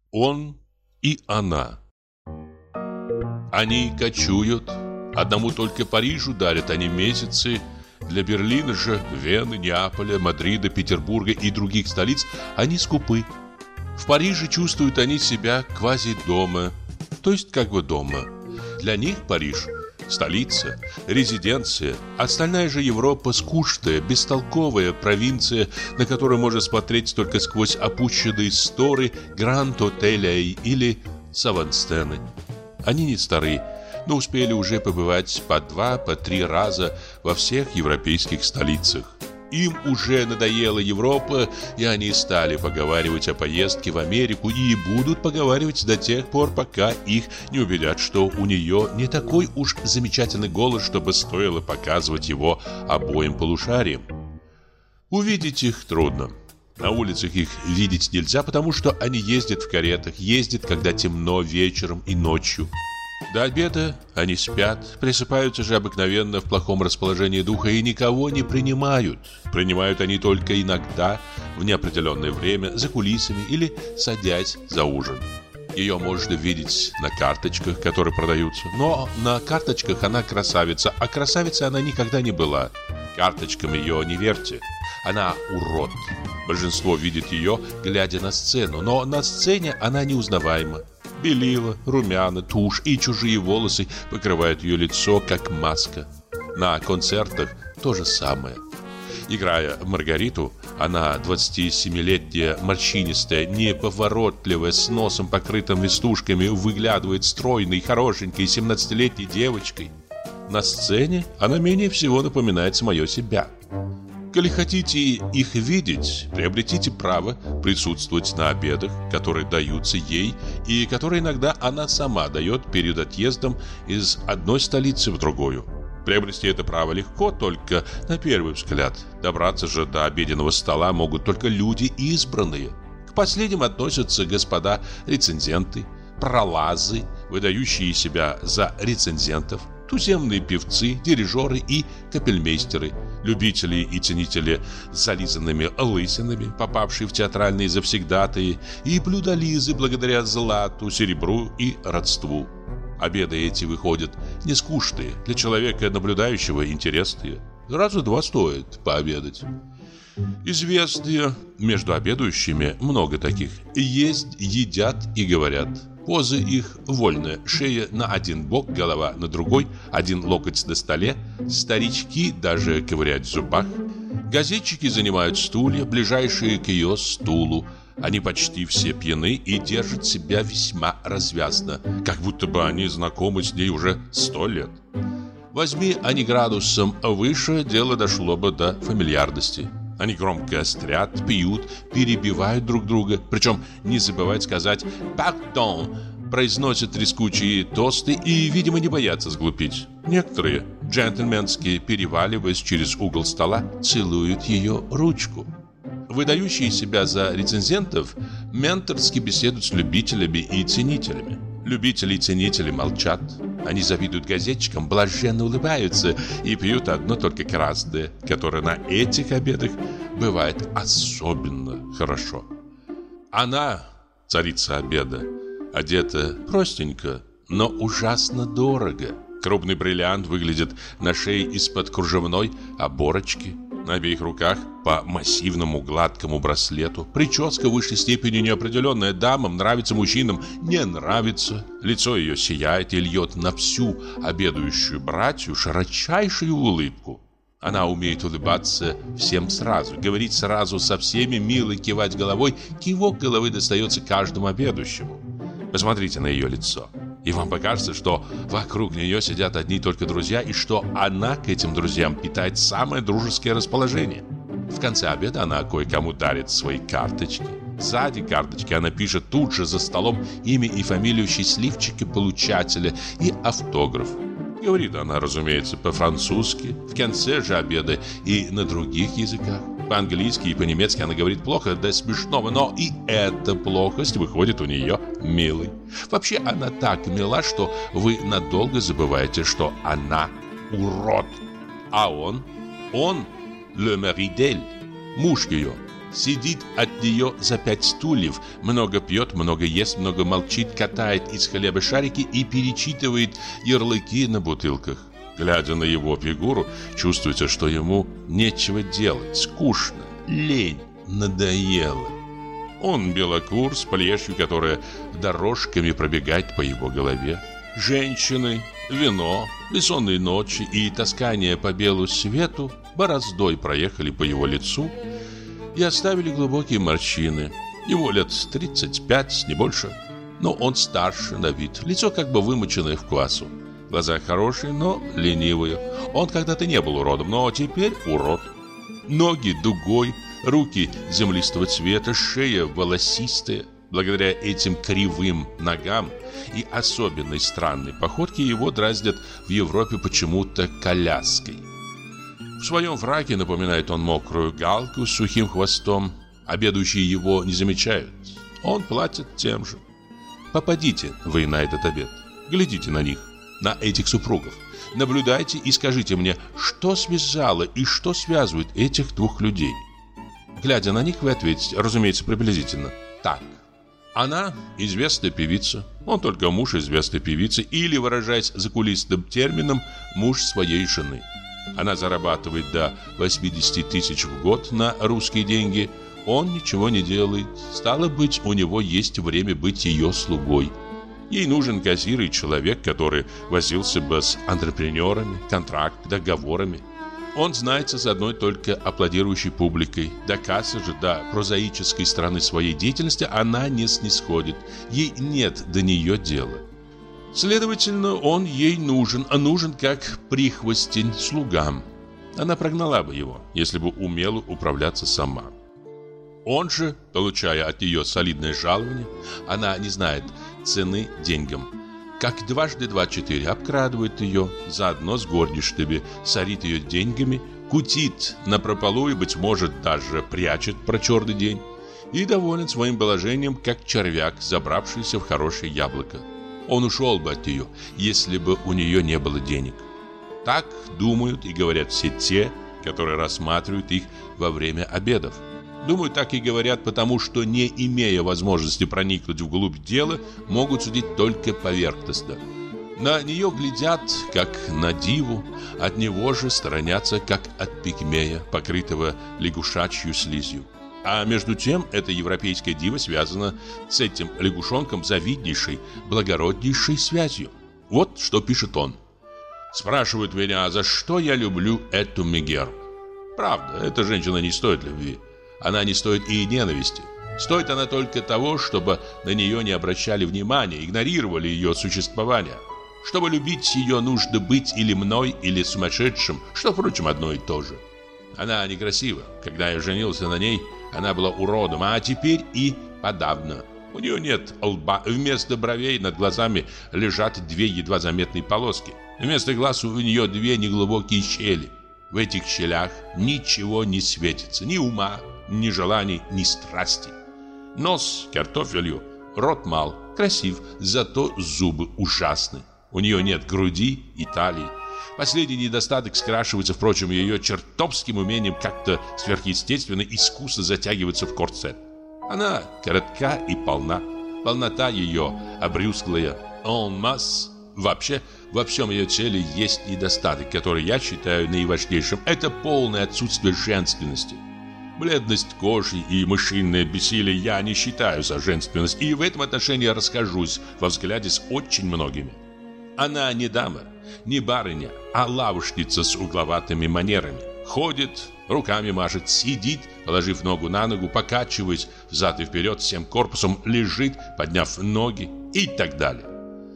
Он и она. Они кочуют. Одному только Парижу дарят они месяцы. Для Берлина же, Вены, Неаполя, Мадрида, Петербурга и других столиц они скупы. В Париже чувствуют они себя квази-дома, то есть как бы дома. Для них Париж – столица, резиденция. Остальная же Европа – скучная, бестолковая провинция, на которую можно смотреть только сквозь опущенные сторы Гранд-Отеля или Саванстены. Они не стары, но успели уже побывать по 2, по 3 раза во всех европейских столицах. Им уже надоела Европа, и они стали поговаривать о поездке в Америку и будут поговаривать до тех пор, пока их не убедят, что у нее не такой уж замечательный голос, чтобы стоило показывать его обоим полушариям. Увидеть их трудно. На улицах их видеть нельзя, потому что они ездят в каретах, ездят, когда темно, вечером и ночью. До обеда они спят, просыпаются же обыкновенно в плохом расположении духа и никого не принимают. Принимают они только иногда, в неопределенное время, за кулисами или садясь за ужин. Ее можно видеть на карточках, которые продаются. Но на карточках она красавица, а красавицей она никогда не была. Карточкам ее не верьте. Она урод. Большинство видит ее, глядя на сцену, но на сцене она неузнаваема. Белила, румяна, тушь и чужие волосы покрывают ее лицо, как маска. На концертах то же самое. Играя Маргариту, она 27-летняя, морщинистая, неповоротливая, с носом покрытым веснушками, выглядывает стройной, хорошенькой 17-летней девочкой. На сцене она менее всего напоминает самое себя. Коли хотите их видеть, приобретите право присутствовать на обедах, которые даются ей и которые иногда она сама дает перед отъездом из одной столицы в другую. Приобрести это право легко, только на первый взгляд. Добраться же до обеденного стола могут только люди избранные. К последним относятся господа рецензенты, пролазы, выдающие себя за рецензентов, туземные певцы, дирижеры и капельмейстеры, любители и ценители с зализанными лысинами, попавшие в театральные завсегдатаи, и блюдолизы благодаря злату, серебру и родству. Обеды эти выходят не скучные, для человека наблюдающего интересные. Раза 2 стоит пообедать. Известные между обедающими много таких. Есть, едят и говорят. Позы их вольная, шея на один бок, голова на другой, один локоть на столе, старички даже ковыряют в зубах. Газетчики занимают стулья, ближайшие к ее стулу. Они почти все пьяны и держат себя весьма развязно, как будто бы они знакомы с ней уже 100 лет. Возьми они градусом выше, дело дошло бы до фамильярности. Они громко острят, пьют, перебивают друг друга, причем не забывают сказать «пардон», произносят трескучие тосты и, видимо, не боятся сглупить. Некоторые, джентльменски переваливаясь через угол стола, целуют ее ручку. Выдающие себя за рецензентов менторски беседуют с любителями и ценителями. Любители и ценители молчат. Они завидуют газетчикам, блаженно улыбаются и пьют одно только красное, которое на этих обедах бывает особенно хорошо. Она, царица обеда, одета простенько, но ужасно дорого. Крупный бриллиант выглядит на шее из-под кружевной оборочки. На обеих руках по массивному гладкому браслету. Прическа в высшей степени неопределенная. Дамам нравится, мужчинам не нравится. Лицо ее сияет и льет на всю обедающую братью широчайшую улыбку. Она умеет улыбаться всем сразу, говорить сразу со всеми, мило кивать головой. Кивок головы достается каждому обедающему. Посмотрите на ее лицо. И вам покажется, что вокруг нее сидят одни только друзья, и что она к этим друзьям питает самое дружеское расположение. В конце обеда она кое-кому дарит свои карточки. Сзади карточки она пишет тут же за столом имя и фамилию счастливчика-получателя и автограф. Говорит она, разумеется, по-французски, в конце же обеда и на других языках. По-английски и по-немецки она говорит плохо, до смешного, но и эта плохость выходит у нее милой. Вообще она так мила, что вы надолго забываете, что она урод. А он, le mari d'elle, муж ее, Сидит от нее за 5 стульев, много пьет, много ест, много молчит, катает из хлеба шарики и перечитывает ярлыки на бутылках. Глядя на его фигуру, чувствуется, что ему нечего делать, скучно, лень, надоело. Он белокур с плешью, которая дорожками пробегает по его голове. Женщины, вино, бессонные ночи и таскание по белу свету бороздой проехали по его лицу и оставили глубокие морщины. Ему лет 35, не больше, но он старше на вид, лицо как бы вымоченное в квасу. Глаза хорошие, но ленивые. Он когда-то не был уродом, но теперь урод. Ноги дугой, руки землистого цвета, шея волосистая. Благодаря этим кривым ногам и особенной странной походке его дразнят в Европе почему-то коляской. В своем фраке напоминает он мокрую галку с сухим хвостом. Обедающие его не замечают. Он платит тем же. Попадите вы на этот обед. Глядите на них, на этих супругов. Наблюдайте и скажите мне, что связало и что связывает этих двух людей. Глядя на них, вы ответите, разумеется, приблизительно так. Она известная певица, он только муж известной певицы, или, выражаясь закулисным термином, муж своей жены. Она зарабатывает до 80 тысяч в год на русские деньги, он ничего не делает, стало быть, у него есть время быть ее слугой. Ей нужен кассир и человек, который возился бы с антрепренерами, контрактами, договорами. Он знается с одной только аплодирующей публикой. До кассы же, до прозаической стороны своей деятельности она не снисходит. Ей нет до нее дела. Следовательно, он ей нужен, а нужен как прихвостень слугам. Она прогнала бы его, если бы умела управляться сама. Он же, получая от нее солидное жалование, она не знает цены деньгам, как дважды 4 обкрадывает ее, заодно с горничными, сорит ее деньгами, кутит напропалу и, быть может, даже прячет про черный день, и доволен своим положением, как червяк, забравшийся в хорошее яблоко. Он ушел бы от нее, если бы у нее не было денег. Так думают и говорят все те, которые рассматривают их во время обедов. Думают, так и говорят, потому что, не имея возможности проникнуть вглубь дела, могут судить только поверхностно. На нее глядят, как на диву, от него же сторонятся, как от пигмея, покрытого лягушачью слизью. А между тем, эта европейская дива связана с этим лягушонком завиднейшей, благороднейшей связью. Вот что пишет он. Спрашивают меня, за что я люблю эту Мегеру. Правда, эта женщина не стоит любви. Она не стоит и ненависти. Стоит она только того, чтобы на нее не обращали внимания, игнорировали ее существование. Чтобы любить ее, нужно быть или мной, или сумасшедшим, что, впрочем, одно и то же. Она некрасива. Когда я женился на ней, она была уродом, а теперь и подавно. У нее нет лба, вместо бровей над глазами лежат 2 едва заметные полоски. Вместо глаз у нее 2 неглубокие щели. В этих щелях ничего не светится, ни ума, ни желаний, ни страсти. Нос картофелью, рот мал, красив, зато зубы ужасны. У нее нет груди и талии. Последний недостаток скрашивается, впрочем, ее чертовским умением как-то сверхъестественно искусно затягиваться в корсет. Она коротка и полна. Полнота ее обрюзглая, en masse. Вообще, во всем ее теле есть недостаток, который я считаю наиважнейшим. Это полное отсутствие женственности. Бледность кожи и мышиное бессилие я не считаю за женственность, и в этом отношении расхожусь во взгляде с очень многими. Она не дама, не барыня, а лавочница с угловатыми манерами. Ходит, руками машет, сидит, положив ногу на ногу, покачиваясь взад и вперед всем корпусом, лежит, подняв ноги и так далее.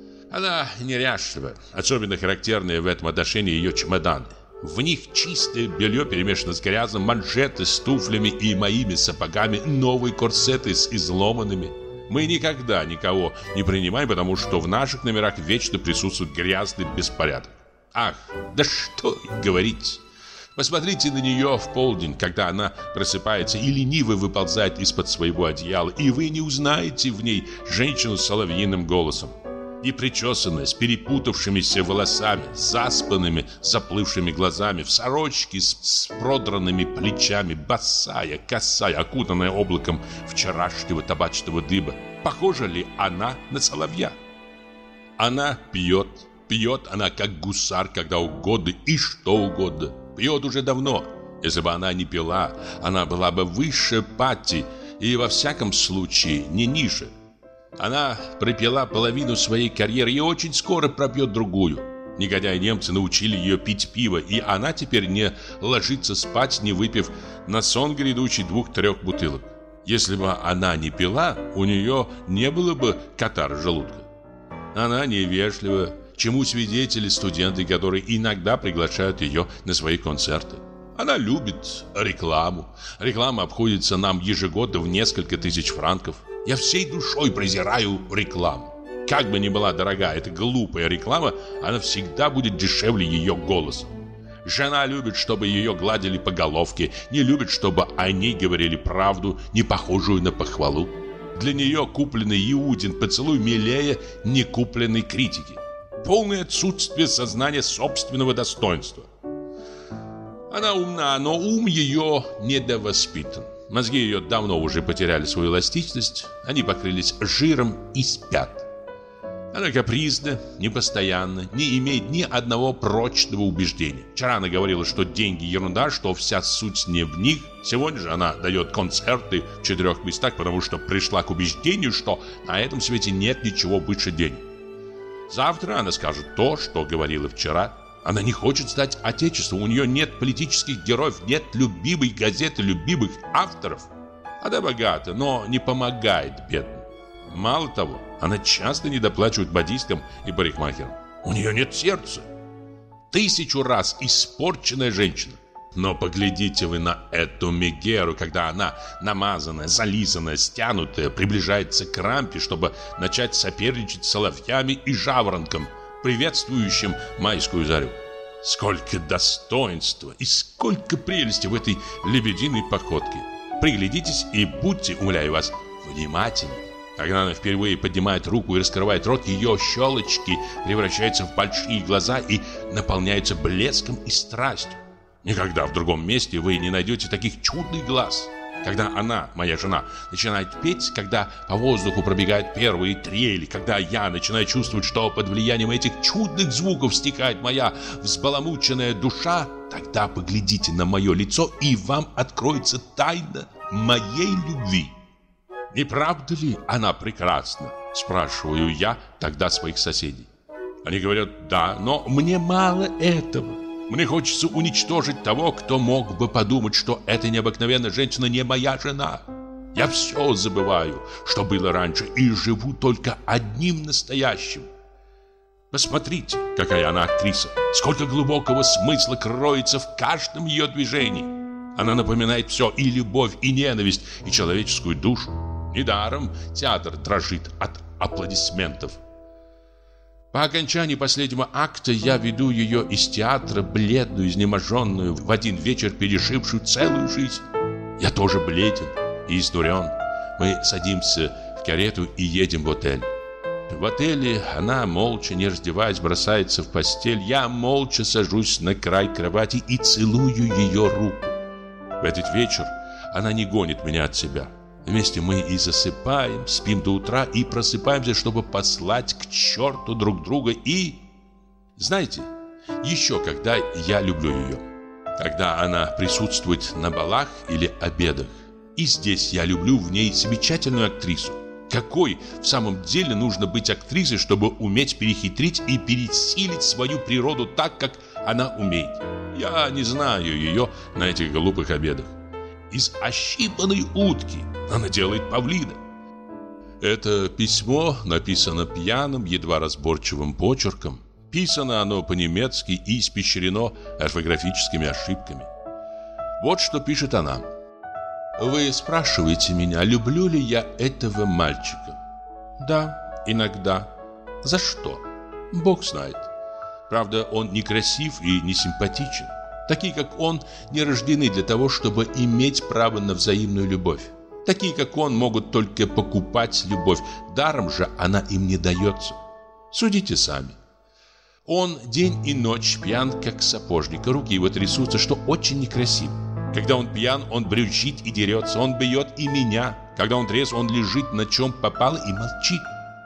Она неряшлива, особенно характерные в этом отношении ее чемоданы. В них чистое белье перемешано с грязным, манжеты с туфлями и моими сапогами, новые корсеты с изломанными. Мы никогда никого не принимаем, потому что в наших номерах вечно присутствует грязный беспорядок. Ах, да что говорить! Посмотрите на нее в полдень, когда она просыпается и лениво выползает из-под своего одеяла, и вы не узнаете в ней женщину с соловьиным голосом. непричесанная, с перепутавшимися волосами, с заспанными, заплывшими глазами, в сорочке с продранными плечами, босая, косая, окутанная облаком вчерашнего табачного дыма. Похожа ли она на соловья? Она пьет она как гусар, когда угодно и что угодно. Пьет уже давно. Если бы она не пила, она была бы выше Патти и во всяком случае не ниже. Она пропила половину своей карьеры и очень скоро пропьет другую. Негодяи-немцы научили ее пить пиво, и она теперь не ложится спать, не выпив на сон грядущий 2-3 бутылок. Если бы она не пила, у нее не было бы катара желудка. Она невежлива, чему свидетели студенты, которые иногда приглашают ее на свои концерты. Она любит рекламу. Реклама обходится нам ежегодно в несколько тысяч франков. Я всей душой презираю рекламу. Как бы ни была дорога эта глупая реклама, она всегда будет дешевле ее голоса. Жена любит, чтобы ее гладили по головке, не любит, чтобы о ней говорили правду, не похожую на похвалу. Для нее купленный Иудин поцелуй милее некупленной критики. Полное отсутствие сознания собственного достоинства. Она умна, но ум ее недовоспитан. Мозги ее давно уже потеряли свою эластичность, они покрылись жиром и спят. Она капризна, непостоянна, не имеет ни одного прочного убеждения. Вчера она говорила, что деньги ерунда, что вся суть не в них. Сегодня же она дает концерты в 4 местах, потому что пришла к убеждению, что на этом свете нет ничего выше денег. Завтра она скажет то, что говорила вчера. Она не хочет стать отечеством, у нее нет политических героев, нет любимой газеты, любимых авторов. Она богата, но не помогает бедным. Мало того, она часто недоплачивает модисткам и парикмахерам. У нее нет сердца. 1000 раз испорченная женщина. Но поглядите вы на эту Мегеру, когда она, намазанная, зализанная, стянутая, приближается к рампе, чтобы начать соперничать с соловьями и жаворонком, приветствующим майскую зарю. Сколько достоинства и сколько прелести в этой лебединой походке. Приглядитесь и будьте, умоляю вас, внимательны. Когда она впервые поднимает руку и раскрывает рот, ее щелочки превращаются в большие глаза и наполняются блеском и страстью. Никогда в другом месте вы не найдете таких чудных глаз. Когда она, моя жена, начинает петь, когда по воздуху пробегают первые трели, когда я начинаю чувствовать, что под влиянием этих чудных звуков стекает моя взбаламученная душа, тогда поглядите на мое лицо, и вам откроется тайна моей любви. Не правда ли она прекрасна? Спрашиваю я тогда своих соседей. Они говорят: да, но мне мало этого. Мне хочется уничтожить того, кто мог бы подумать, что эта необыкновенная женщина не моя жена. Я все забываю, что было раньше, и живу только одним настоящим. Посмотрите, какая она актриса. Сколько глубокого смысла кроется в каждом ее движении. Она напоминает все: и любовь, и ненависть, и человеческую душу. Недаром театр дрожит от аплодисментов. По окончании последнего акта я веду ее из театра, бледную, изнеможенную, в один вечер пережившую целую жизнь. Я тоже бледен и изнурен. Мы садимся в карету и едем в отель. В отеле она, молча, не раздеваясь, бросается в постель. Я молча сажусь на край кровати и целую ее руку. В этот вечер она не гонит меня от себя. Вместе мы и засыпаем, спим до утра и просыпаемся, чтобы послать к черту друг друга. И, знаете, еще когда я люблю ее, когда она присутствует на балах или обедах. И здесь я люблю в ней замечательную актрису. Какой в самом деле нужно быть актрисой, чтобы уметь перехитрить и пересилить свою природу так, как она умеет? Я не знаю ее на этих глупых обедах. Из ощипанной утки она делает павлина. Это письмо написано пьяным, едва разборчивым почерком. Писано оно по-немецки и испещрено орфографическими ошибками. Вот что пишет она. Вы спрашиваете меня, люблю ли я этого мальчика? Да, иногда. За что? Бог знает. Правда, он не красив и не симпатичен. Такие, как он, не рождены для того, чтобы иметь право на взаимную любовь. Такие, как он, могут только покупать любовь. Даром же она им не дается. Судите сами. Он день и ночь пьян, как сапожник, руки его трясутся, что очень некрасиво. Когда он пьян, он брючит и дерется, он бьет и меня. Когда он трезв, он лежит на чем попало и молчит.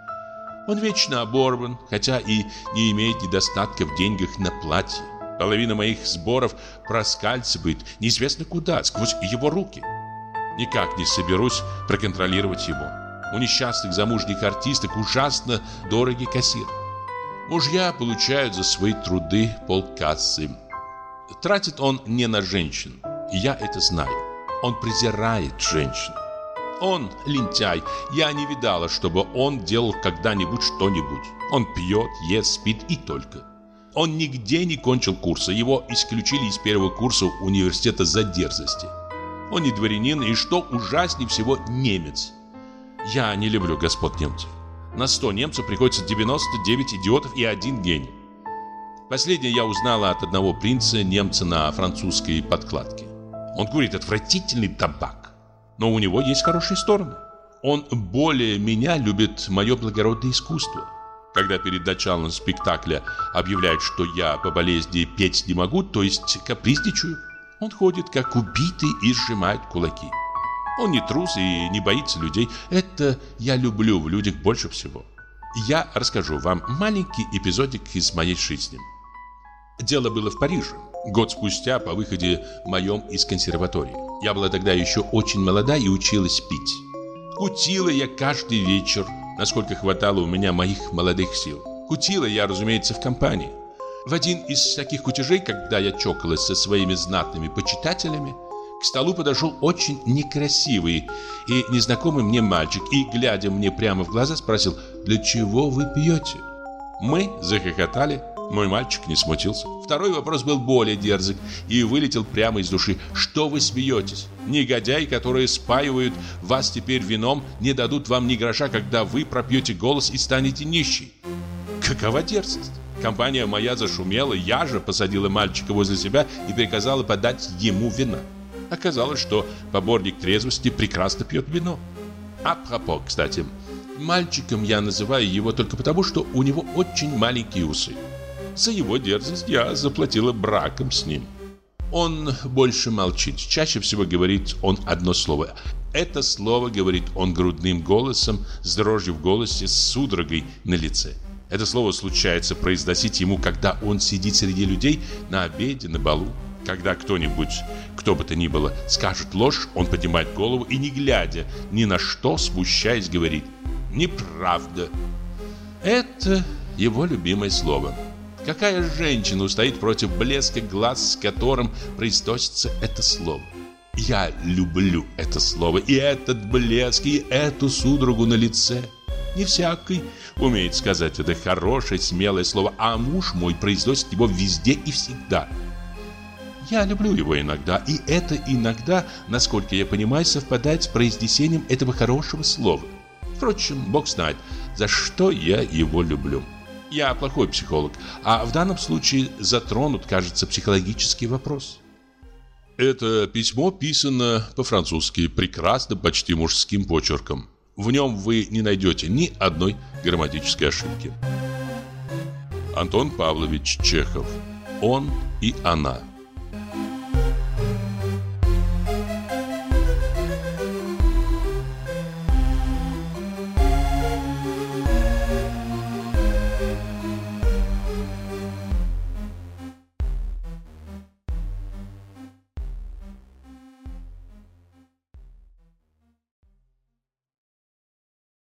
Он вечно оборван, хотя и не имеет недостатка в деньгах на платье. Половина моих сборов проскальзывает неизвестно куда, сквозь его руки. Никак не соберусь проконтролировать его. У несчастных замужних артисток ужасно дорогий кассир. Мужья получают за свои труды полкассы. Тратит он не на женщин, и я это знаю. Он презирает женщин. Он лентяй. Я не видала, чтобы он делал когда-нибудь что-нибудь. Он пьет, ест, спит и только. Он нигде не кончил курса. Его исключили из первого курса университета за дерзости. Он не дворянин и, что ужаснее всего, немец. Я не люблю господ немцев. На 100 немцев приходится 99 идиотов и 1 гений. Последнее я узнала от одного принца, немца на французской подкладке. Он курит отвратительный табак, но у него есть хорошие стороны. Он более меня любит мое благородное искусство. Когда перед началом спектакля объявляют, что я по болезни петь не могу, то есть капризничаю, он ходит как убитый и сжимает кулаки. Он не трус и не боится людей. Это я люблю в людях больше всего. Я расскажу вам маленький эпизодик из моей жизни. Дело было в Париже, год спустя по выходе моем из консерватории. Я была тогда еще очень молода и училась пить. Кутила я каждый вечер, насколько хватало у меня моих молодых сил. Кутила я, разумеется, в компании. В один из таких кутежей, когда я чокалась со своими знатными почитателями, к столу подошел очень некрасивый и незнакомый мне мальчик и, глядя мне прямо в глаза, спросил: «Для чего вы пьете?» Мы захохотали. Мой мальчик не смутился. Второй вопрос был более дерзок и вылетел прямо из души. «Что вы смеетесь? Негодяи, которые спаивают вас теперь вином, не дадут вам ни гроша, когда вы пропьете голос и станете нищей». Какова дерзость! Компания моя зашумела, я же посадила мальчика возле себя и приказала подать ему вина. Оказалось, что поборник трезвости прекрасно пьет вино. Апропо, кстати, мальчиком я называю его только потому, что у него очень маленькие усы. За его дерзость я заплатила браком с ним. Он больше молчит. Чаще всего говорит он одно слово. Это слово говорит он грудным голосом, с дрожью в голосе, с судорогой на лице. Это слово случается произносить ему, когда он сидит среди людей на обеде, на балу. Когда кто-нибудь, кто бы то ни было, скажет ложь, он поднимает голову и, не глядя ни на что, смущаясь, говорит: «Неправда». Это его любимое слово. Какая женщина устоит против блеска глаз, с которым произносится это слово? Я люблю это слово, и этот блеск, и эту судорогу на лице. Не всякий умеет сказать это хорошее, смелое слово, а муж мой произносит его везде и всегда. Я люблю его иногда, и это иногда, насколько я понимаю, совпадает с произнесением этого хорошего слова. Впрочем, Бог знает, за что я его люблю. Я плохой психолог, а в данном случае затронут, кажется, психологический вопрос. Это письмо писано по-французски, прекрасно, почти мужским почерком. В нем вы не найдете ни одной грамматической ошибки. Антон Павлович Чехов. Он и она.